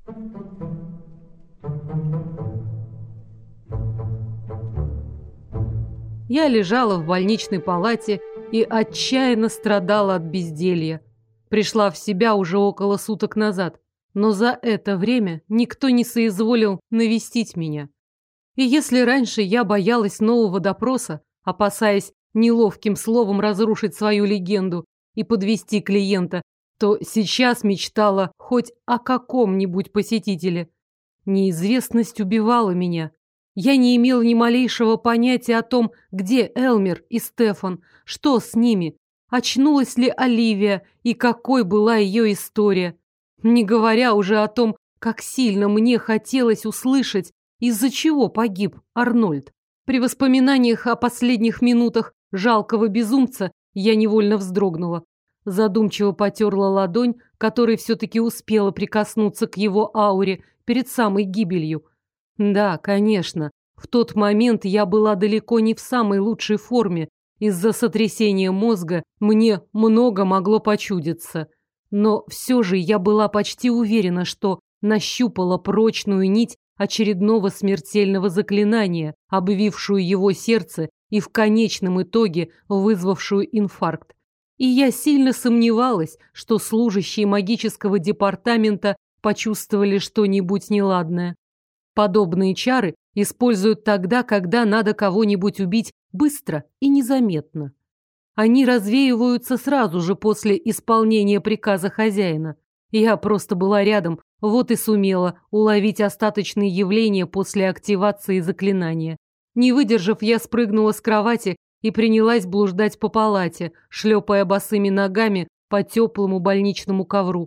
Я лежала в больничной палате и отчаянно страдала от безделья. Пришла в себя уже около суток назад, но за это время никто не соизволил навестить меня. И если раньше я боялась нового допроса, опасаясь неловким словом разрушить свою легенду и подвести клиента, то сейчас мечтала хоть о каком-нибудь посетителе. Неизвестность убивала меня. Я не имела ни малейшего понятия о том, где Элмер и Стефан, что с ними, очнулась ли Оливия и какой была ее история. Не говоря уже о том, как сильно мне хотелось услышать, из-за чего погиб Арнольд. При воспоминаниях о последних минутах жалкого безумца я невольно вздрогнула. Задумчиво потерла ладонь, которой все-таки успела прикоснуться к его ауре перед самой гибелью. Да, конечно, в тот момент я была далеко не в самой лучшей форме. Из-за сотрясения мозга мне много могло почудиться. Но все же я была почти уверена, что нащупала прочную нить очередного смертельного заклинания, обвившую его сердце и в конечном итоге вызвавшую инфаркт. И я сильно сомневалась, что служащие магического департамента почувствовали что-нибудь неладное. Подобные чары используют тогда, когда надо кого-нибудь убить быстро и незаметно. Они развеиваются сразу же после исполнения приказа хозяина. Я просто была рядом, вот и сумела уловить остаточные явления после активации заклинания. Не выдержав, я спрыгнула с кровати и принялась блуждать по палате, шлепая босыми ногами по теплому больничному ковру.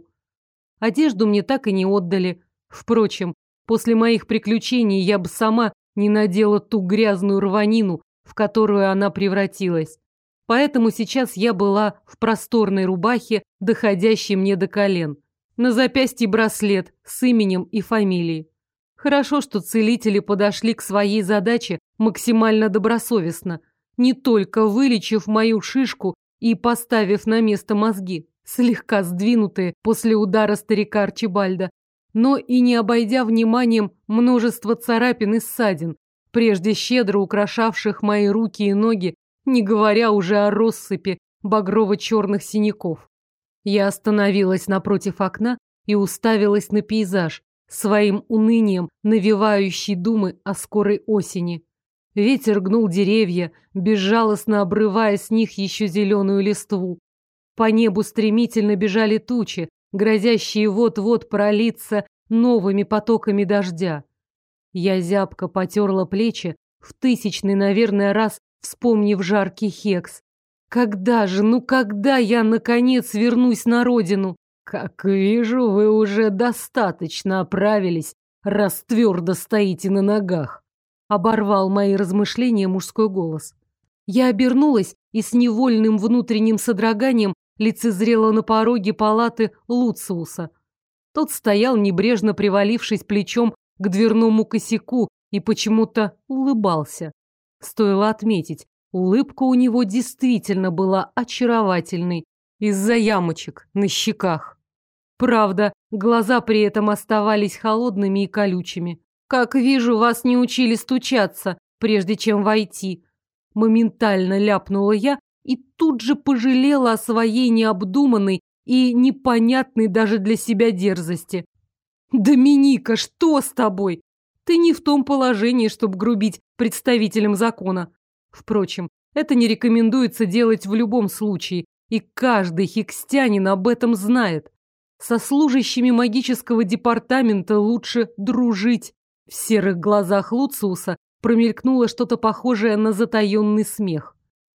Одежду мне так и не отдали. Впрочем, после моих приключений я бы сама не надела ту грязную рванину, в которую она превратилась. Поэтому сейчас я была в просторной рубахе, доходящей мне до колен. На запястье браслет с именем и фамилией. Хорошо, что целители подошли к своей задаче максимально добросовестно, не только вылечив мою шишку и поставив на место мозги, слегка сдвинутые после удара старика Арчибальда, но и не обойдя вниманием множество царапин и ссадин, прежде щедро украшавших мои руки и ноги, не говоря уже о россыпи багрово-черных синяков. Я остановилась напротив окна и уставилась на пейзаж, своим унынием навевающий думы о скорой осени. Ветер гнул деревья, безжалостно обрывая с них еще зеленую листву. По небу стремительно бежали тучи, грозящие вот-вот пролиться новыми потоками дождя. Я зябко потерла плечи, в тысячный, наверное, раз вспомнив жаркий Хекс. Когда же, когда я, наконец, вернусь на родину? Как вижу, вы уже достаточно оправились, раз твердо стоите на ногах. Оборвал мои размышления мужской голос. Я обернулась и с невольным внутренним содроганием лицезрела на пороге палаты Луциуса. Тот стоял, небрежно привалившись плечом к дверному косяку и почему-то улыбался. Стоило отметить, улыбка у него действительно была очаровательной из-за ямочек на щеках. Правда, глаза при этом оставались холодными и колючими. «Как вижу, вас не учили стучаться, прежде чем войти». Моментально ляпнула я и тут же пожалела о своей необдуманной и непонятной даже для себя дерзости. «Доминика, что с тобой? Ты не в том положении, чтобы грубить представителям закона. Впрочем, это не рекомендуется делать в любом случае, и каждый хикстянин об этом знает. Со служащими магического департамента лучше дружить». В серых глазах Луциуса промелькнуло что-то похожее на затаенный смех.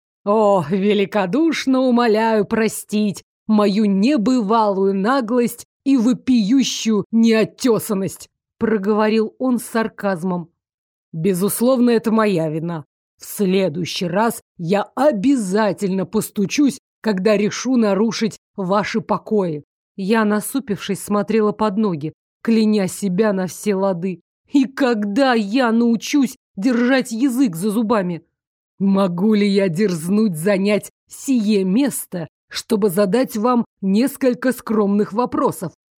«О, великодушно умоляю простить мою небывалую наглость и вопиющую неотесанность», проговорил он с сарказмом. «Безусловно, это моя вина. В следующий раз я обязательно постучусь, когда решу нарушить ваши покои». Я, насупившись, смотрела под ноги, кляня себя на все лады. И когда я научусь держать язык за зубами? Могу ли я дерзнуть занять сие место, чтобы задать вам несколько скромных вопросов?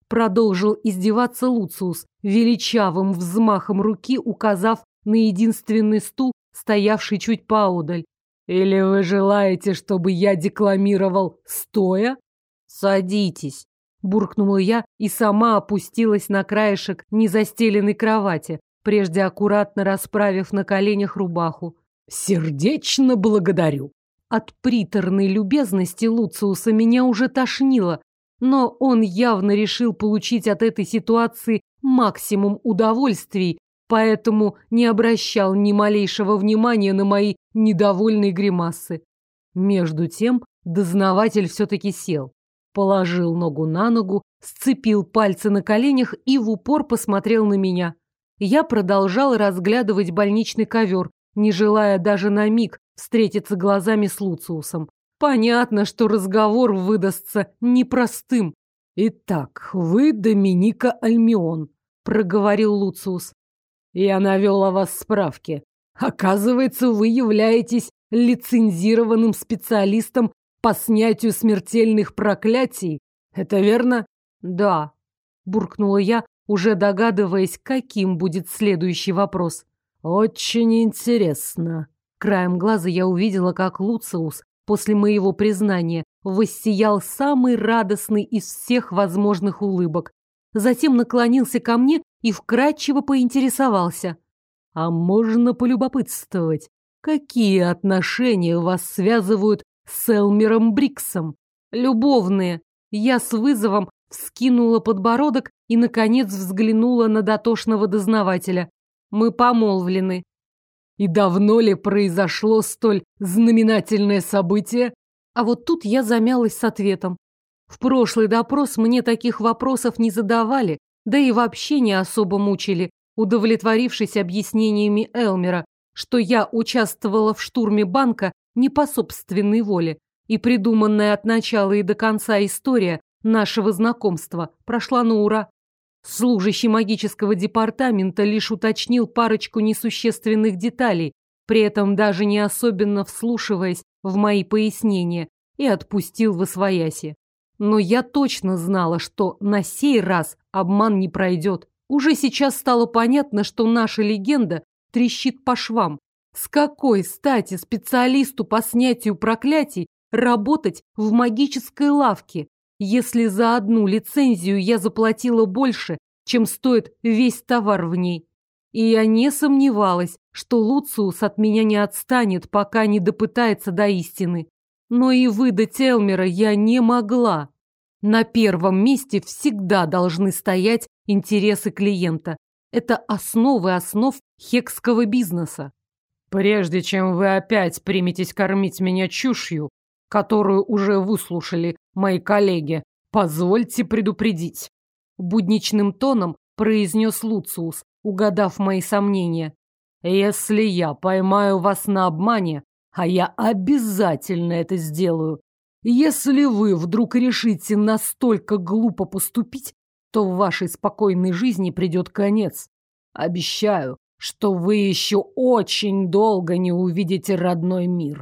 продолжил издеваться Луциус, величавым взмахом руки указав на единственный стул, стоявший чуть поодаль. «Или вы желаете, чтобы я декламировал стоя?» «Садитесь», — буркнула я и сама опустилась на краешек незастеленной кровати, прежде аккуратно расправив на коленях рубаху. «Сердечно благодарю». От приторной любезности Луциуса меня уже тошнило, но он явно решил получить от этой ситуации максимум удовольствий, поэтому не обращал ни малейшего внимания на мои недовольные гримасы. Между тем дознаватель все-таки сел, положил ногу на ногу, сцепил пальцы на коленях и в упор посмотрел на меня. Я продолжала разглядывать больничный ковер, не желая даже на миг встретиться глазами с Луциусом. Понятно, что разговор выдастся непростым. «Итак, вы Доминика Альмион», — проговорил Луциус. «Я навел о вас справки. Оказывается, вы являетесь лицензированным специалистом по снятию смертельных проклятий. Это верно?» «Да», — буркнула я, уже догадываясь, каким будет следующий вопрос. «Очень интересно». Краем глаза я увидела, как Луциус после моего признания воссиял самый радостный из всех возможных улыбок. Затем наклонился ко мне и вкратчиво поинтересовался. «А можно полюбопытствовать, какие отношения вас связывают с Элмером Бриксом?» «Любовные». Я с вызовом вскинула подбородок и, наконец, взглянула на дотошного дознавателя. «Мы помолвлены». «И давно ли произошло столь знаменательное событие?» А вот тут я замялась с ответом. В прошлый допрос мне таких вопросов не задавали, да и вообще не особо мучили, удовлетворившись объяснениями Элмера, что я участвовала в штурме банка не по собственной воле, и придуманная от начала и до конца история нашего знакомства прошла на ура. Служащий магического департамента лишь уточнил парочку несущественных деталей, при этом даже не особенно вслушиваясь в мои пояснения, и отпустил восвояси. Но я точно знала, что на сей раз обман не пройдет. Уже сейчас стало понятно, что наша легенда трещит по швам. С какой стати специалисту по снятию проклятий работать в магической лавке, если за одну лицензию я заплатила больше, чем стоит весь товар в ней? И я не сомневалась, что Луциус от меня не отстанет, пока не допытается до истины. Но и выдать Элмера я не могла. На первом месте всегда должны стоять интересы клиента. Это основы основ хекского бизнеса. Прежде чем вы опять приметесь кормить меня чушью, которую уже выслушали мои коллеги, позвольте предупредить. Будничным тоном произнес Луциус, угадав мои сомнения. Если я поймаю вас на обмане, а я обязательно это сделаю, если вы вдруг решите настолько глупо поступить, то в вашей спокойной жизни придет конец. Обещаю, что вы еще очень долго не увидите родной мир.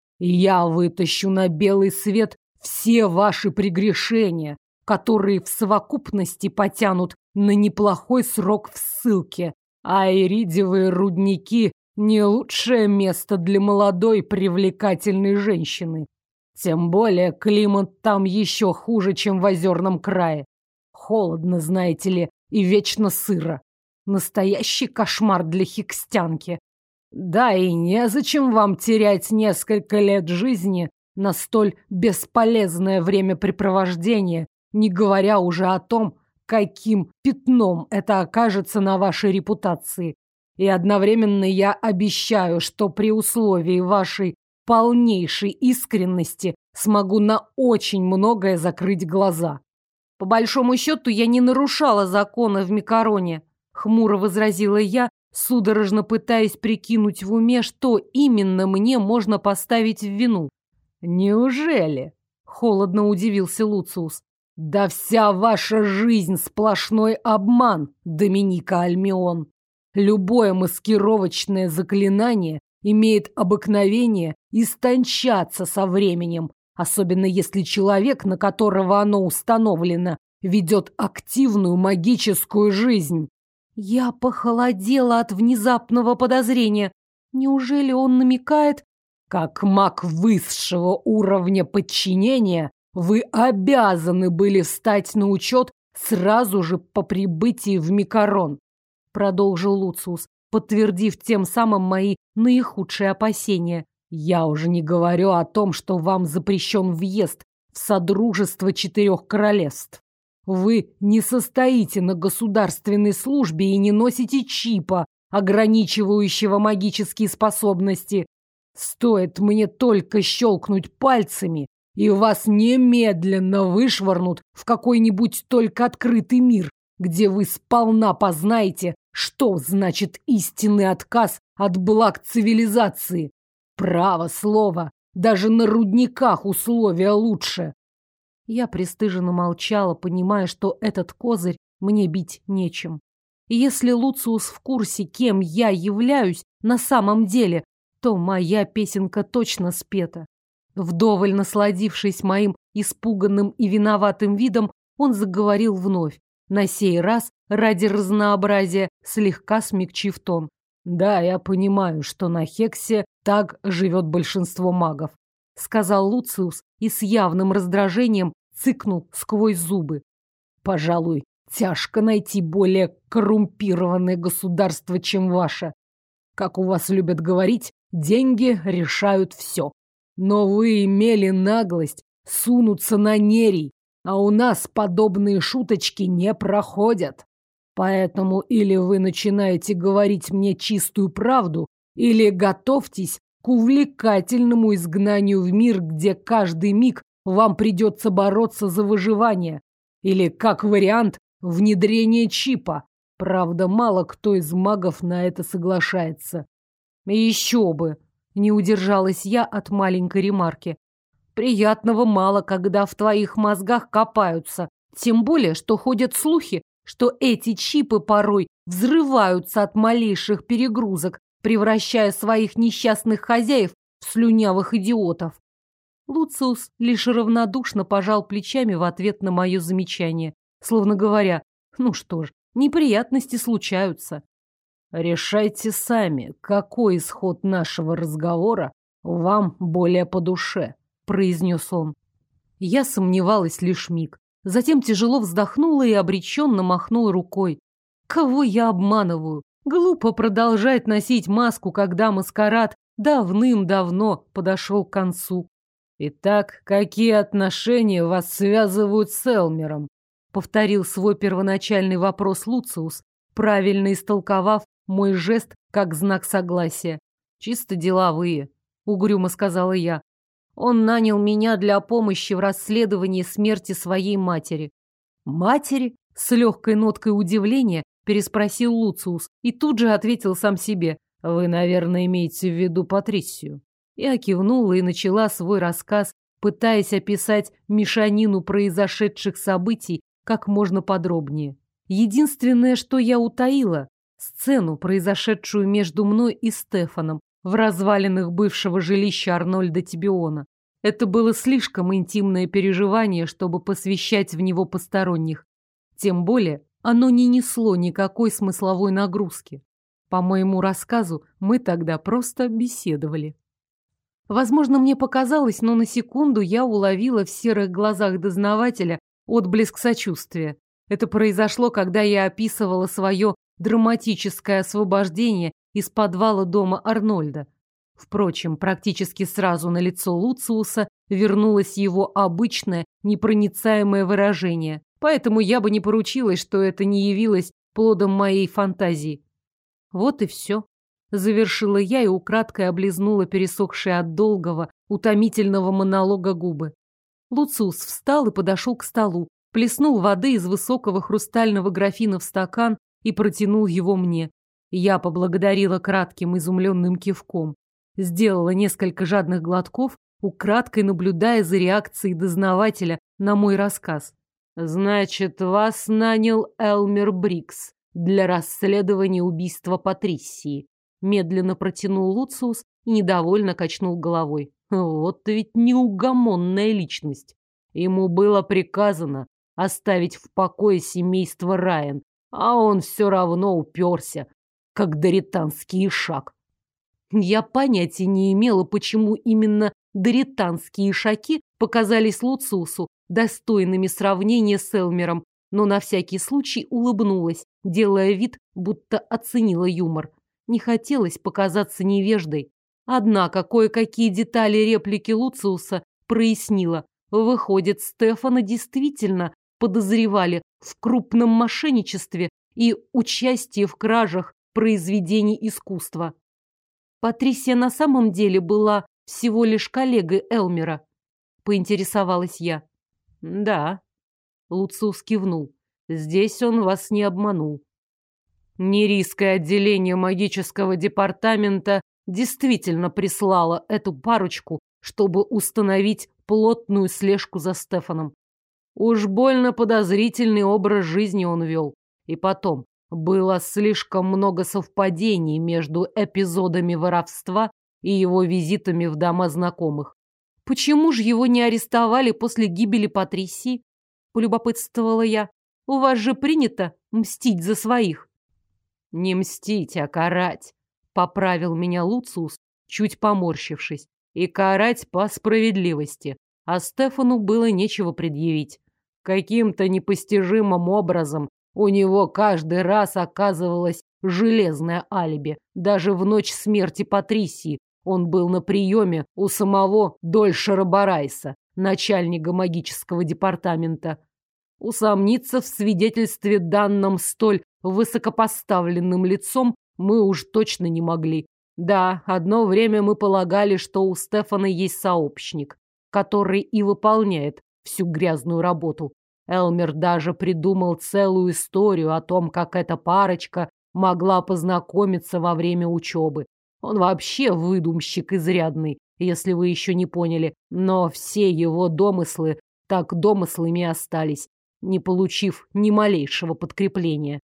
Я вытащу на белый свет все ваши прегрешения, которые в совокупности потянут на неплохой срок в ссылке, а иридиевые рудники – не лучшее место для молодой привлекательной женщины. Тем более климат там еще хуже, чем в Озерном крае. Холодно, знаете ли, и вечно сыро. Настоящий кошмар для хикстянки. Да и незачем вам терять несколько лет жизни на столь бесполезное времяпрепровождение, не говоря уже о том, каким пятном это окажется на вашей репутации. И одновременно я обещаю, что при условии вашей полнейшей искренности смогу на очень многое закрыть глаза. По большому счету, я не нарушала закона в Микароне, хмуро возразила я, судорожно пытаясь прикинуть в уме, что именно мне можно поставить в вину. Неужели? Холодно удивился Луциус. Да вся ваша жизнь сплошной обман, Доминика Альмион. Любое маскировочное заклинание имеет обыкновение истончаться со временем, особенно если человек, на которого оно установлено, ведет активную магическую жизнь. Я похолодела от внезапного подозрения. Неужели он намекает? Как маг высшего уровня подчинения, вы обязаны были встать на учет сразу же по прибытии в Микарон, продолжил Луциус, подтвердив тем самым мои наихудшие опасения. Я уже не говорю о том, что вам запрещен въезд в Содружество Четырех Королевств. Вы не состоите на государственной службе и не носите чипа, ограничивающего магические способности. Стоит мне только щелкнуть пальцами, и вас немедленно вышвырнут в какой-нибудь только открытый мир, где вы сполна познаете, что значит истинный отказ от благ цивилизации. Право слово, даже на рудниках условия лучше. Я пристыженно молчала, понимая, что этот козырь мне бить нечем. И если Луциус в курсе, кем я являюсь на самом деле, то моя песенка точно спета. Вдоволь насладившись моим испуганным и виноватым видом, он заговорил вновь, на сей раз ради разнообразия, слегка смягчив тон. «Да, я понимаю, что на Хексе так живет большинство магов», сказал Луциус и с явным раздражением цыкнул сквозь зубы. «Пожалуй, тяжко найти более коррумпированное государство, чем ваше. Как у вас любят говорить, деньги решают все. Но вы имели наглость сунуться на Нерий, а у нас подобные шуточки не проходят. Поэтому или вы начинаете говорить мне чистую правду, или готовьтесь к увлекательному изгнанию в мир, где каждый миг вам придется бороться за выживание. Или, как вариант, внедрение чипа. Правда, мало кто из магов на это соглашается». Еще бы! Не удержалась я от маленькой ремарки. Приятного мало, когда в твоих мозгах копаются. Тем более, что ходят слухи, что эти чипы порой взрываются от малейших перегрузок, превращая своих несчастных хозяев в слюнявых идиотов. Луциус лишь равнодушно пожал плечами в ответ на мое замечание, словно говоря, ну что ж, неприятности случаются. Решайте сами, какой исход нашего разговора вам более по душе, произнес он. Я сомневалась лишь миг. Затем тяжело вздохнула и обреченно махнула рукой. Кого я обманываю? Глупо продолжать носить маску, когда маскарад давным-давно подошел к концу. «Итак, какие отношения вас связывают с Элмером?» Повторил свой первоначальный вопрос Луциус, правильно истолковав мой жест как знак согласия. «Чисто деловые», — угрюмо сказала я. «Он нанял меня для помощи в расследовании смерти своей матери». «Матери?» — с легкой ноткой удивления переспросил Луциус и тут же ответил сам себе. «Вы, наверное, имеете в виду Патрисию». Я кивнула и начала свой рассказ, пытаясь описать мешанину произошедших событий как можно подробнее. Единственное, что я утаила — сцену, произошедшую между мной и Стефаном в развалинах бывшего жилища Арнольда Тибиона. Это было слишком интимное переживание, чтобы посвящать в него посторонних. Тем более оно не несло никакой смысловой нагрузки. По моему рассказу мы тогда просто беседовали. Возможно, мне показалось, но на секунду я уловила в серых глазах дознавателя отблеск сочувствия. Это произошло, когда я описывала свое драматическое освобождение из подвала дома Арнольда. Впрочем, практически сразу на лицо Луциуса вернулось его обычное непроницаемое выражение, поэтому я бы не поручилась, что это не явилось плодом моей фантазии. Вот и все. Завершила я и украдкой облизнула пересохшие от долгого, утомительного монолога губы. Луциус встал и подошел к столу, плеснул воды из высокого хрустального графина в стакан и протянул его мне. Я поблагодарила кратким изумленным кивком. Сделала несколько жадных глотков, украдкой наблюдая за реакцией дознавателя на мой рассказ. «Значит, вас нанял Элмер Брикс для расследования убийства Патрисии», медленно протянул Луциус и недовольно качнул головой. Вот ведь неугомонная личность. Ему было приказано оставить в покое семейство Райан, а он все равно уперся, как доританский ишак. Я понятия не имела, почему именно доританские ишаки показались Луциусу достойными сравнения с Элмером, но на всякий случай улыбнулась, делая вид, будто оценила юмор. Не хотелось показаться невеждой. Однако кое-какие детали реплики Луциуса прояснила. Выходит, Стефана действительно подозревали в крупном мошенничестве и участии в кражах произведений искусства. Патрисия на самом деле была всего лишь коллегой Элмера, поинтересовалась я. Да, Луциус кивнул. Здесь он вас не обманул. Нерийское отделение магического департамента действительно прислало эту парочку, чтобы установить плотную слежку за Стефаном. Уж больно подозрительный образ жизни он вел. И потом, было слишком много совпадений между эпизодами воровства и его визитами в дома знакомых. Почему же его не арестовали после гибели Патрисии? Полюбопытствовала я. У вас же принято мстить за своих. Не мстить, а карать, поправил меня Луциус, чуть поморщившись. И карать по справедливости. А Стефану было нечего предъявить. Каким-то непостижимым образом у него каждый раз оказывалось железное алиби. Даже в ночь смерти Патрисии он был на приеме у самого Дольшера Барайса, начальника магического департамента. Усомниться в свидетельстве, данном столь высокопоставленным лицом, мы уж точно не могли. Да, одно время мы полагали, что у Стефана есть сообщник, который и выполняет всю грязную работу. Элмер даже придумал целую историю о том, как эта парочка могла познакомиться во время учебы. Он вообще выдумщик изрядный, если вы еще не поняли, но все его домыслы так домыслами остались, не получив ни малейшего подкрепления.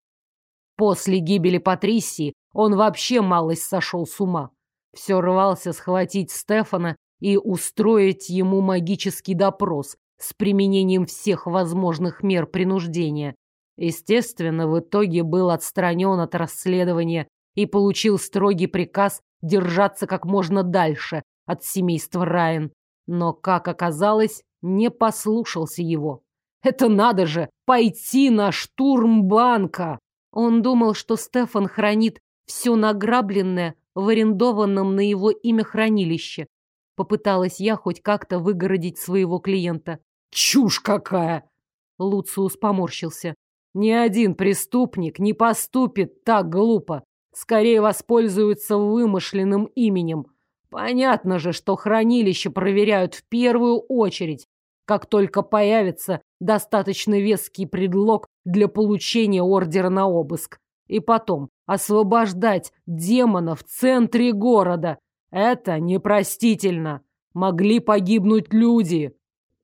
После гибели Патрисии он вообще малость сошел с ума. Все рвался схватить Стефана и устроить ему магический допрос с применением всех возможных мер принуждения. Естественно, в итоге был отстранен от расследования и получил строгий приказ держаться как можно дальше от семейства Райан. Но, как оказалось, не послушался его. Это надо же, пойти на штурм банка! Он думал, что Стефан хранит все награбленное в арендованном на его имя хранилище. Попыталась я хоть как-то выгородить своего клиента. «Чушь какая!» Луциус поморщился. «Ни один преступник не поступит так глупо. Скорее воспользуется вымышленным именем. Понятно же, что хранилище проверяют в первую очередь, как только появится достаточно веский предлог для получения ордера на обыск. И потом освобождать демона в центре города. Это непростительно. Могли погибнуть люди».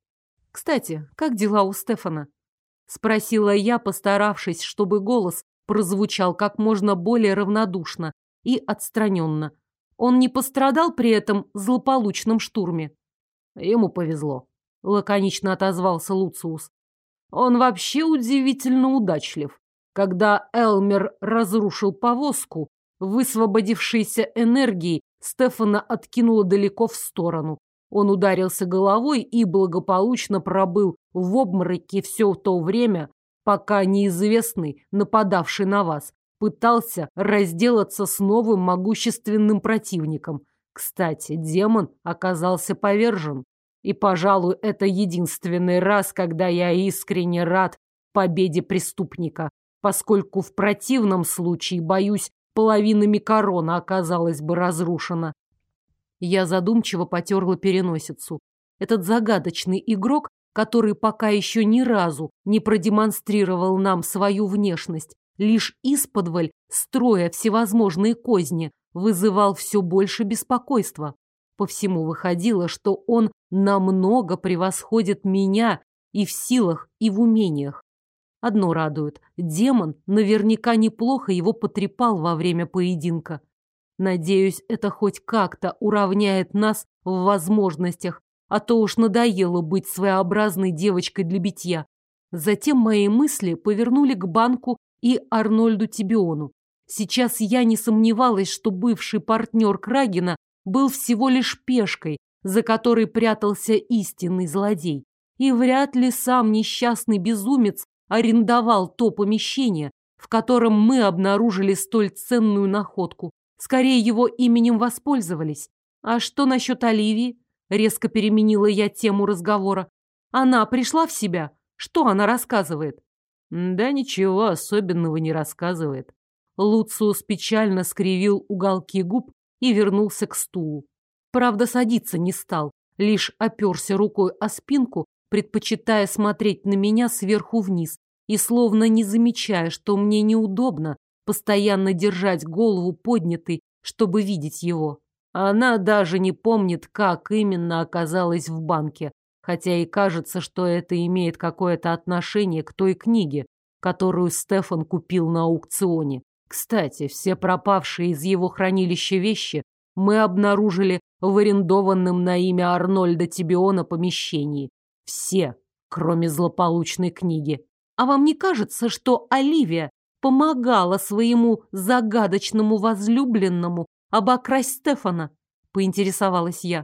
«Кстати, как дела у Стефана?» Спросила я, постаравшись, чтобы голос прозвучал как можно более равнодушно и отстраненно. Он не пострадал при этом злополучном штурме? Ему повезло, лаконично отозвался Луциус. Он вообще удивительно удачлив. Когда Элмер разрушил повозку, высвободившейся энергией Стефана откинуло далеко в сторону. Он ударился головой и благополучно пробыл в обмороке все то время, пока неизвестный, нападавший на вас, пытался разделаться с новым могущественным противником. Кстати, демон оказался повержен. И, пожалуй, это единственный раз, когда я искренне рад победе преступника, поскольку в противном случае, боюсь, половина Микарона оказалась бы разрушена. Я задумчиво потерла переносицу. Этот загадочный игрок, который пока еще ни разу не продемонстрировал нам свою внешность, лишь исподволь, строя всевозможные козни, вызывал все больше беспокойства. По всему выходило, что он намного превосходит меня и в силах, и в умениях. Одно радует, демон наверняка неплохо его потрепал во время поединка. Надеюсь, это хоть как-то уравняет нас в возможностях, а то уж надоело быть своеобразной девочкой для битья. Затем мои мысли повернули к банку и Арнольду Тибиону. Сейчас я не сомневалась, что бывший партнер Крагина был всего лишь пешкой, за которой прятался истинный злодей. И вряд ли сам несчастный безумец арендовал то помещение, в котором мы обнаружили столь ценную находку. Скорее, его именем воспользовались. А что насчет Оливии? Резко переменила я тему разговора. Она пришла в себя? Что она рассказывает? Да ничего особенного не рассказывает. Луциус печально скривил уголки губ и вернулся к стулу. Правда, садиться не стал, лишь оперся рукой о спинку, предпочитая смотреть на меня сверху вниз и словно не замечая, что мне неудобно постоянно держать голову поднятой, чтобы видеть его. Она даже не помнит, как именно оказалась в банке, хотя и кажется, что это имеет какое-то отношение к той книге, которую Стефан купил на аукционе. Кстати, все пропавшие из его хранилища вещи мы обнаружили в арендованном на имя Арнольда Тибиона помещении. Все, кроме злополучной книги. А вам не кажется, что Оливия помогала своему загадочному возлюбленному обокрасть Стефана? Поинтересовалась я.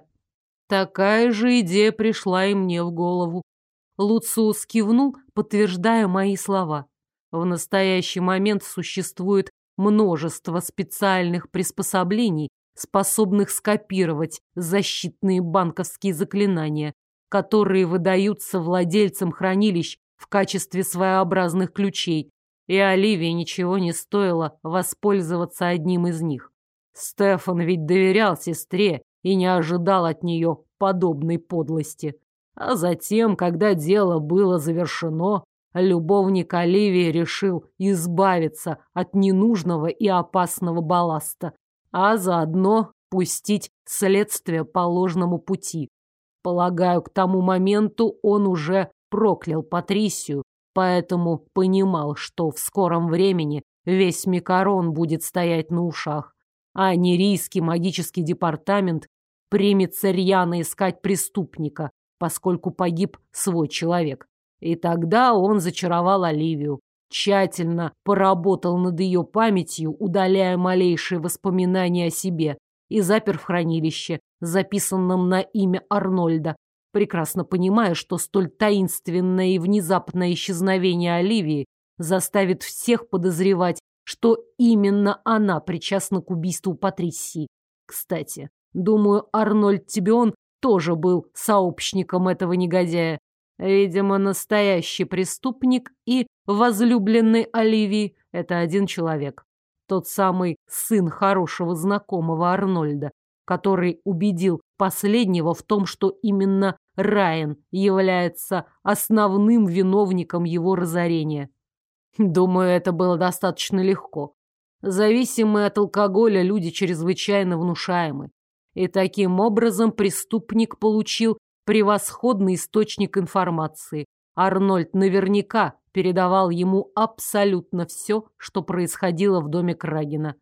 Такая же идея пришла и мне в голову. Луциус кивнул, подтверждая мои слова. В настоящий момент существует множество специальных приспособлений, способных скопировать защитные банковские заклинания, которые выдаются владельцам хранилищ в качестве своеобразных ключей, и Оливии ничего не стоило воспользоваться одним из них. Стефан ведь доверял сестре и не ожидал от нее подобной подлости. А затем, когда дело было завершено, любовник Оливии решил избавиться от ненужного и опасного балласта, а заодно пустить следствие по ложному пути. Полагаю, к тому моменту он уже проклял Патрисию, поэтому понимал, что в скором времени весь Микарон будет стоять на ушах, а Нерийский магический департамент примется рьяно искать преступника, поскольку погиб свой человек. И тогда он зачаровал Оливию, тщательно поработал над ее памятью, удаляя малейшие воспоминания о себе, и запер в хранилище, записанном на имя Арнольда, прекрасно понимая, что столь таинственное и внезапное исчезновение Оливии заставит всех подозревать, что именно она причастна к убийству Патрисии. Кстати, думаю, Арнольд Тибион тоже был сообщником этого негодяя. Видимо, настоящий преступник и возлюбленный Оливии – это один человек. Тот самый сын хорошего знакомого Арнольда, который убедил последнего в том, что именно Райан является основным виновником его разорения. Думаю, это было достаточно легко. Зависимые от алкоголя люди чрезвычайно внушаемы. И таким образом преступник получил превосходный источник информации. Арнольд наверняка передавал ему абсолютно все, что происходило в доме Крагина.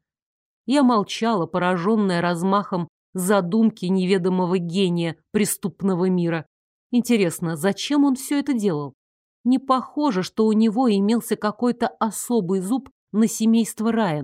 Я молчала, пораженная размахом задумки неведомого гения преступного мира. Интересно, зачем он все это делал? Не похоже, что у него имелся какой-то особый зуб на семейство Райан.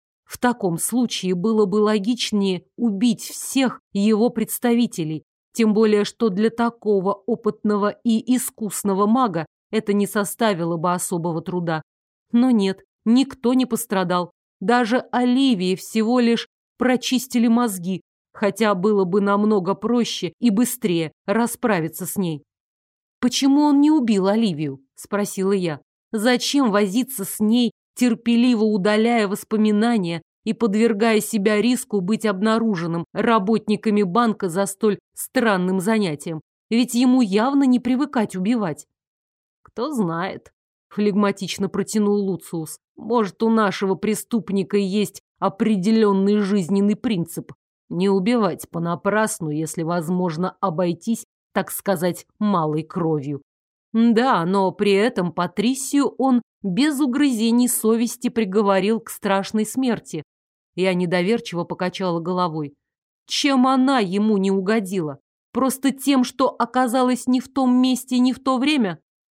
В таком случае было бы логичнее убить всех его представителей, тем более, что для такого опытного и искусного мага это не составило бы особого труда. Но нет, никто не пострадал. Даже Оливии всего лишь прочистили мозги, хотя было бы намного проще и быстрее расправиться с ней. «Почему он не убил Оливию?» – спросила я. «Зачем возиться с ней, терпеливо удаляя воспоминания и подвергая себя риску быть обнаруженным работниками банка за столь странным занятием? Ведь ему явно не привыкать убивать». «Кто знает», – флегматично протянул Луциус. «Может, у нашего преступника есть определенный жизненный принцип – не убивать понапрасну, если возможно обойтись, так сказать, малой кровью. Да, но при этом Патрисию он без угрызений совести приговорил к страшной смерти. Я недоверчиво покачала головой. Чем она ему не угодила? Просто тем, что оказалась не в том месте и не в то время?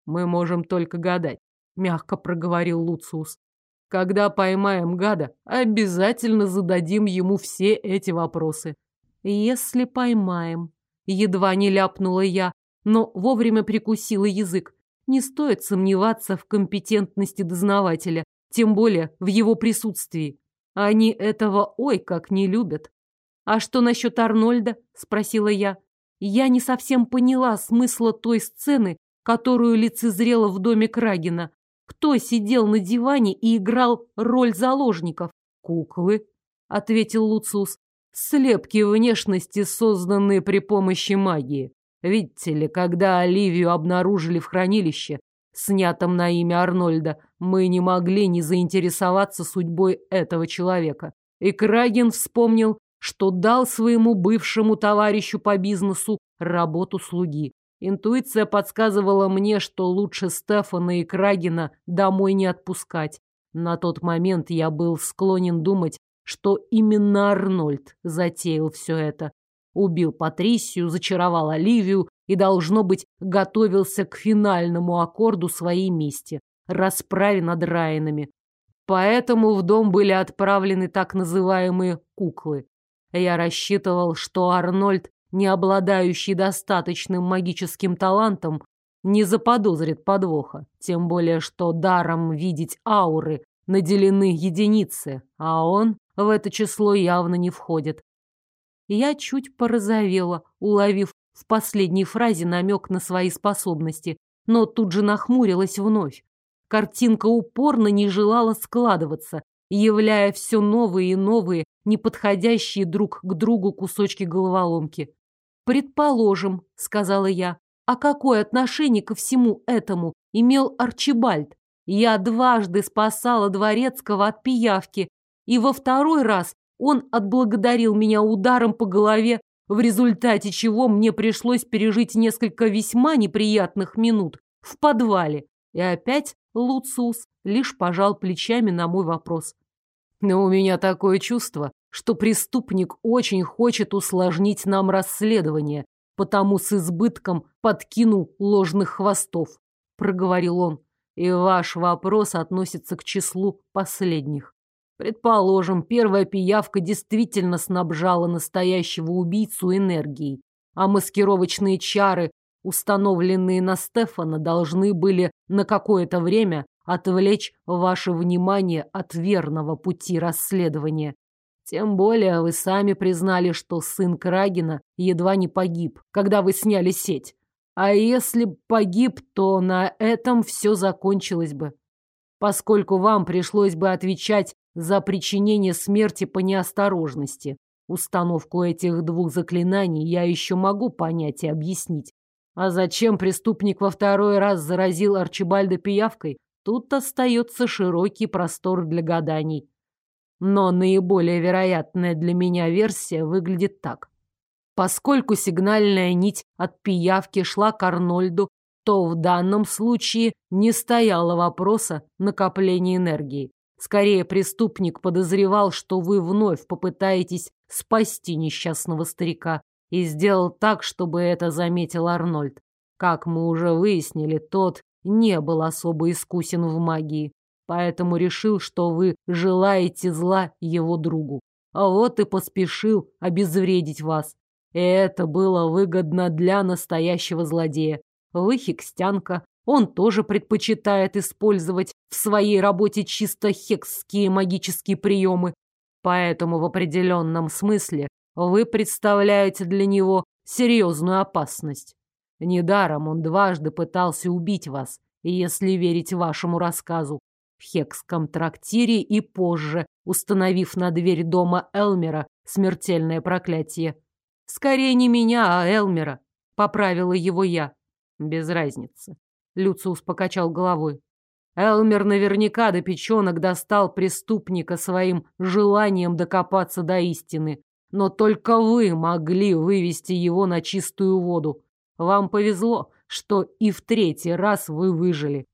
Мы можем только гадать, мягко проговорил Луциус. Когда поймаем гада, обязательно зададим ему все эти вопросы. Если поймаем, едва не ляпнула я, но вовремя прикусила язык. Не стоит сомневаться в компетентности дознавателя, тем более в его присутствии. Они этого ой как не любят. «А что насчет Арнольда?» – спросила я. Я не совсем поняла смысла той сцены, которую лицезрела в доме Крагина. Кто сидел на диване и играл роль заложников? «Куклы», – ответил Луциус. «Слепки внешности, созданные при помощи магии. Видите ли, когда Оливию обнаружили в хранилище, снятом на имя Арнольда, мы не могли не заинтересоваться судьбой этого человека. И Крагин вспомнил, что дал своему бывшему товарищу по бизнесу работу слуги. Интуиция подсказывала мне, что лучше Стефана и Крагина домой не отпускать. На тот момент я был склонен думать, что именно Арнольд затеял все это. Убил Патрисию, зачаровал Оливию и, должно быть, готовился к финальному аккорду своей мести – расправе над Райанами. Поэтому в дом были отправлены так называемые куклы. Я рассчитывал, что Арнольд, не обладающий достаточным магическим талантом, не заподозрит подвоха. Тем более, что даром видеть ауры наделены единицы, а он в это число явно не входит. Я чуть порозовела, уловив в последней фразе намек на свои способности, но тут же нахмурилась вновь. Картинка упорно не желала складываться, являя все новые и новые, неподходящие друг к другу кусочки головоломки. «Предположим», — сказала я, — «а какое отношение ко всему этому имел Арчибальд? Я дважды спасала Дворецкого от пиявки, и во второй раз он отблагодарил меня ударом по голове, в результате чего мне пришлось пережить несколько весьма неприятных минут в подвале». И опять Луциус лишь пожал плечами на мой вопрос. «Но у меня такое чувство, что преступник очень хочет усложнить нам расследование, потому с избытком подкинул ложных хвостов», — проговорил он. «И ваш вопрос относится к числу последних. Предположим, первая пиявка действительно снабжала настоящего убийцу энергией, а маскировочные чары, установленные на Стефана, должны были на какое-то время отвлечь ваше внимание от верного пути расследования. Тем более вы сами признали, что сын Крагина едва не погиб, когда вы сняли сеть. А если б погиб, то на этом все закончилось бы, поскольку вам пришлось бы отвечать за причинение смерти по неосторожности. Установку этих двух заклинаний я еще могу понять и объяснить. А зачем преступник во второй раз заразил Арчибальда пиявкой, тут остается широкий простор для гаданий. Но наиболее вероятная для меня версия выглядит так. Поскольку сигнальная нить от пиявки шла к Арнольду, то в данном случае не стояло вопроса накопления энергии. Скорее, преступник подозревал, что вы вновь попытаетесь спасти несчастного старика, и сделал так, чтобы это заметил Арнольд. Как мы уже выяснили, тот не был особо искусен в магии, поэтому решил, что вы желаете зла его другу. А вот и поспешил обезвредить вас. И это было выгодно для настоящего злодея. Вы хекстянка, он тоже предпочитает использовать в своей работе чисто хексские магические приемы. Поэтому в определенном смысле вы представляете для него серьезную опасность. Недаром он дважды пытался убить вас, если верить вашему рассказу, в хекском трактире и позже, установив на дверь дома Элмера смертельное проклятие. «Скорее не меня, а Элмера», — поправила его я. «Без разницы», — Люциус покачал головой. «Элмер наверняка до печенок достал преступника своим желанием докопаться до истины. Но только вы могли вывести его на чистую воду. Вам повезло, что и в третий раз вы выжили».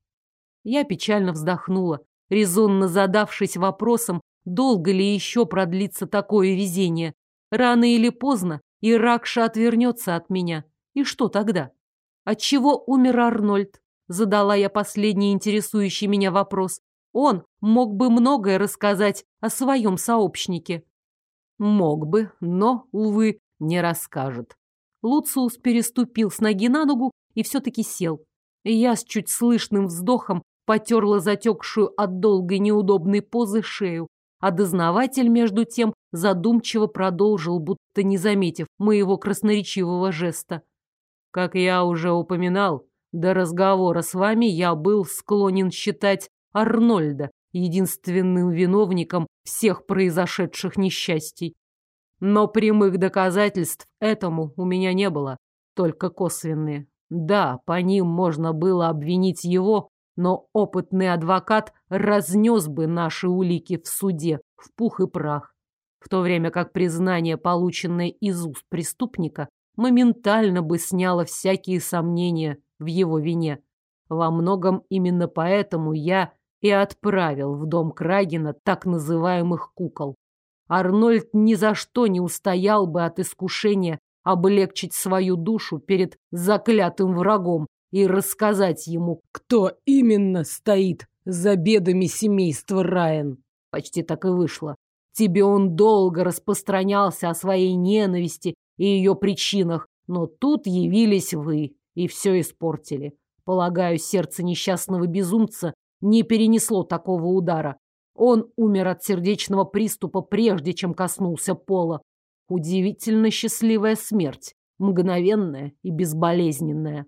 Я печально вздохнула, резонно задавшись вопросом, долго ли еще продлится такое везение. Рано или поздно Иракша отвернется от меня. И что тогда? Отчего умер Арнольд? Задала я последний интересующий меня вопрос. Он мог бы многое рассказать о своем сообщнике. Мог бы, но, увы, не расскажет. Луциус переступил с ноги на ногу и все-таки сел. Я с чуть слышным вздохом потерла затекшую от долгой неудобной позы шею, а дознаватель, между тем, задумчиво продолжил, будто не заметив моего красноречивого жеста. Как я уже упоминал, до разговора с вами я был склонен считать Арнольда единственным виновником всех произошедших несчастий. Но прямых доказательств этому у меня не было, только косвенные. Да, по ним можно было обвинить его, но опытный адвокат разнес бы наши улики в суде в пух и прах, в то время как признание, полученное из уст преступника, моментально бы сняло всякие сомнения в его вине. Во многом именно поэтому я и отправил в дом Крагина так называемых кукол. Арнольд ни за что не устоял бы от искушения облегчить свою душу перед заклятым врагом и рассказать ему, кто именно стоит за бедами семейства Райан. Почти так и вышло. Тебе он долго распространялся о своей ненависти и ее причинах, но тут явились вы и все испортили. Полагаю, сердце несчастного безумца не перенесло такого удара. Он умер от сердечного приступа, прежде чем коснулся пола. Удивительно счастливая смерть, мгновенная и безболезненная.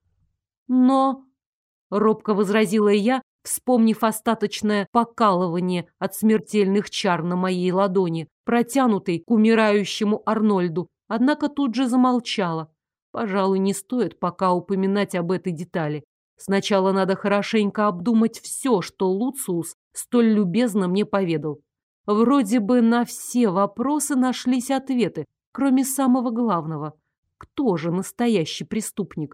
Но, робко возразила я, вспомнив остаточное покалывание от смертельных чар на моей ладони, протянутой к умирающему Арнольду, однако тут же замолчала. Пожалуй, не стоит пока упоминать об этой детали. Сначала надо хорошенько обдумать все, что Луциус столь любезно мне поведал. Вроде бы на все вопросы нашлись ответы, кроме самого главного. Кто же настоящий преступник?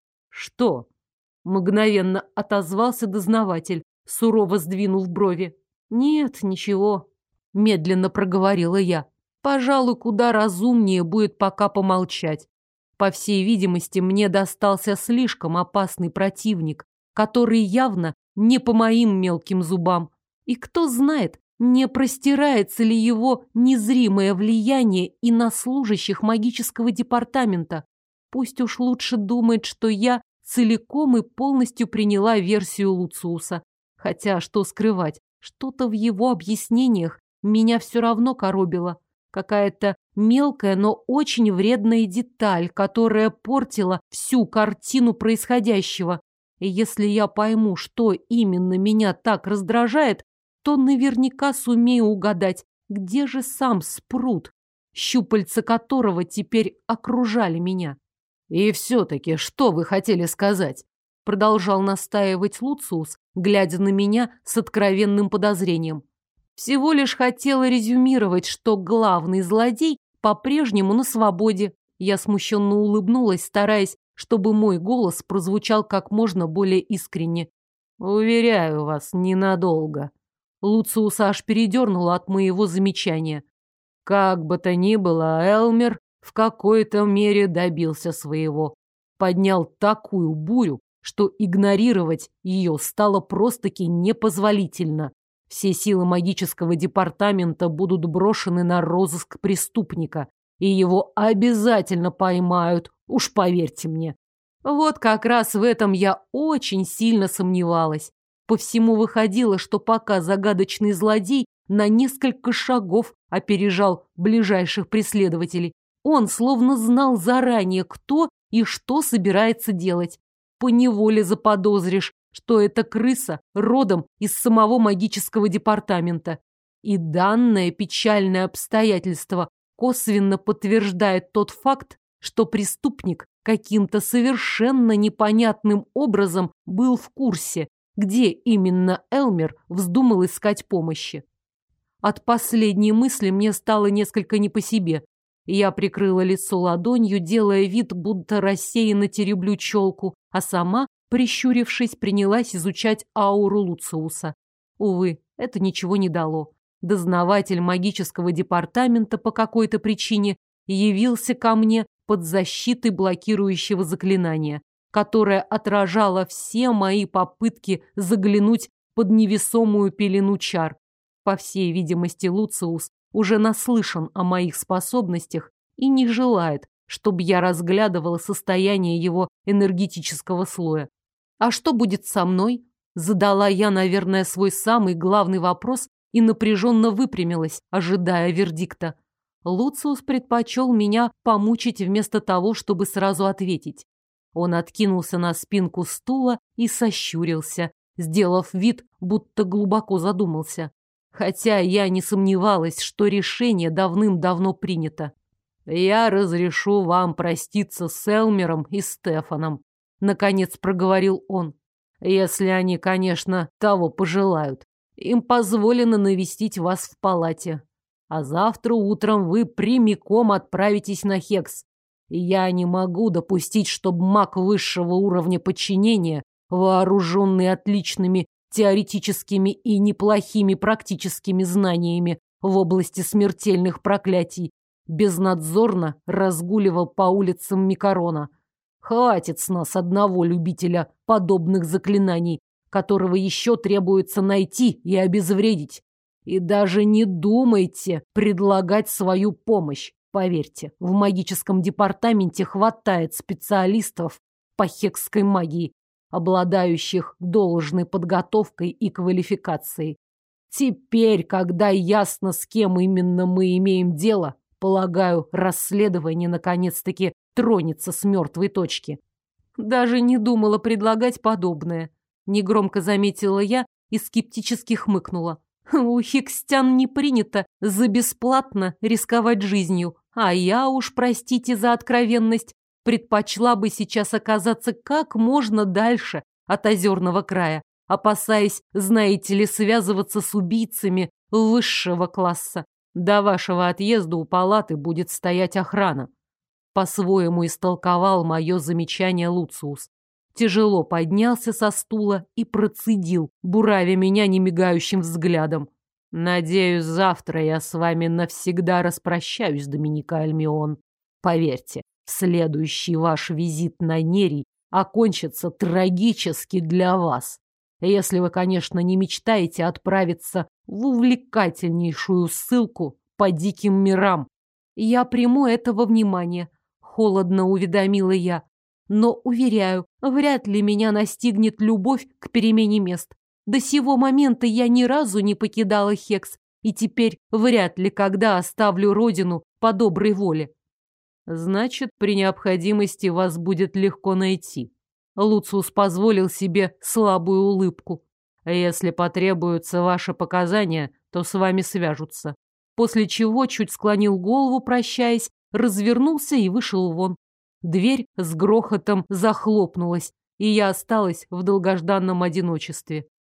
Что? Мгновенно отозвался дознаватель, сурово сдвинув брови. Нет, ничего, медленно проговорила я. Пожалуй, куда разумнее будет пока помолчать. По всей видимости, мне достался слишком опасный противник, который явно не по моим мелким зубам. И кто знает, не простирается ли его незримое влияние и на служащих магического департамента. Пусть уж лучше думает, что я целиком и полностью приняла версию Луциуса. Хотя, что скрывать, что-то в его объяснениях меня все равно коробило. Какая-то мелкая, но очень вредная деталь, которая портила всю картину происходящего. И если я пойму, что именно меня так раздражает, то наверняка сумею угадать, где же сам Спрут, щупальца которого теперь окружали меня. «И все-таки, что вы хотели сказать?» Продолжал настаивать Луциус, глядя на меня с откровенным подозрением. Всего лишь хотела резюмировать, что главный злодей по-прежнему на свободе. Я смущенно улыбнулась, стараясь, чтобы мой голос прозвучал как можно более искренне. «Уверяю вас, ненадолго». Луциуса аж передернуло от моего замечания. Как бы то ни было, Элмер в какой-то мере добился своего. Поднял такую бурю, что игнорировать ее стало просто-таки непозволительно. Все силы магического департамента будут брошены на розыск преступника, и его обязательно поймают, уж поверьте мне. Вот как раз в этом я очень сильно сомневалась. По всему выходило, что пока загадочный злодей на несколько шагов опережал ближайших преследователей, он словно знал заранее, кто и что собирается делать. Поневоле заподозришь, что это крыса родом из самого магического департамента. И данное печальное обстоятельство косвенно подтверждает тот факт, что преступник каким-то совершенно непонятным образом был в курсе, где именно Элмер вздумал искать помощи. От последней мысли мне стало несколько не по себе. Я прикрыла лицо ладонью, делая вид, будто рассеянно тереблю челку, а сама, прищурившись, принялась изучать ауру Луциуса. Увы, это ничего не дало. Дознаватель магического департамента по какой-то причине явился ко мне под защитой блокирующего заклинания, которая отражала все мои попытки заглянуть под невесомую пелену чар. По всей видимости, Луциус уже наслышан о моих способностях и не желает, чтобы я разглядывала состояние его энергетического слоя. «А что будет со мной?» Задала я, наверное, свой самый главный вопрос и напряженно выпрямилась, ожидая вердикта. Луциус предпочел меня помучить вместо того, чтобы сразу ответить. Он откинулся на спинку стула и сощурился, сделав вид, будто глубоко задумался. Хотя я не сомневалась, что решение давным-давно принято. «Я разрешу вам проститься с Элмером и Стефаном», — наконец проговорил он. «Если они, конечно, того пожелают. Им позволено навестить вас в палате. А завтра утром вы прямиком отправитесь на Хекс. И я не могу допустить, чтобы маг высшего уровня подчинения, вооруженный отличными теоретическими и неплохими практическими знаниями в области смертельных проклятий, безнадзорно разгуливал по улицам Микарона. Хватит с нас одного любителя подобных заклинаний, которого еще требуется найти и обезвредить. И даже не думайте предлагать свою помощь. Поверьте, в магическом департаменте хватает специалистов по хекской магии, обладающих должной подготовкой и квалификацией. Теперь, когда ясно, с кем именно мы имеем дело, полагаю, расследование наконец-таки тронется с мертвой точки. Даже не думала предлагать подобное. Негромко заметила я и скептически хмыкнула. У хекстян не принято за бесплатно рисковать жизнью, а я уж, простите за откровенность, предпочла бы сейчас оказаться как можно дальше от озерного края, опасаясь, знаете ли, связываться с убийцами высшего класса. До вашего отъезда у палаты будет стоять охрана. По-своему истолковал мое замечание Луциус. Тяжело поднялся со стула и процедил, буравя меня немигающим взглядом. «Надеюсь, завтра я с вами навсегда распрощаюсь, Доминика Альмион. Поверьте, следующий ваш визит на Нерий окончится трагически для вас. Если вы, конечно, не мечтаете отправиться в увлекательнейшую ссылку по диким мирам. Я приму это во внимание», — холодно уведомила я. «Но, уверяю, вряд ли меня настигнет любовь к перемене мест. До сего момента я ни разу не покидала Хекс, и теперь вряд ли когда оставлю родину по доброй воле». «Значит, при необходимости вас будет легко найти». Луциус позволил себе слабую улыбку. «Если потребуются ваши показания, то с вами свяжутся». После чего чуть склонил голову, прощаясь, развернулся и вышел вон. Дверь с грохотом захлопнулась, и я осталась в долгожданном одиночестве.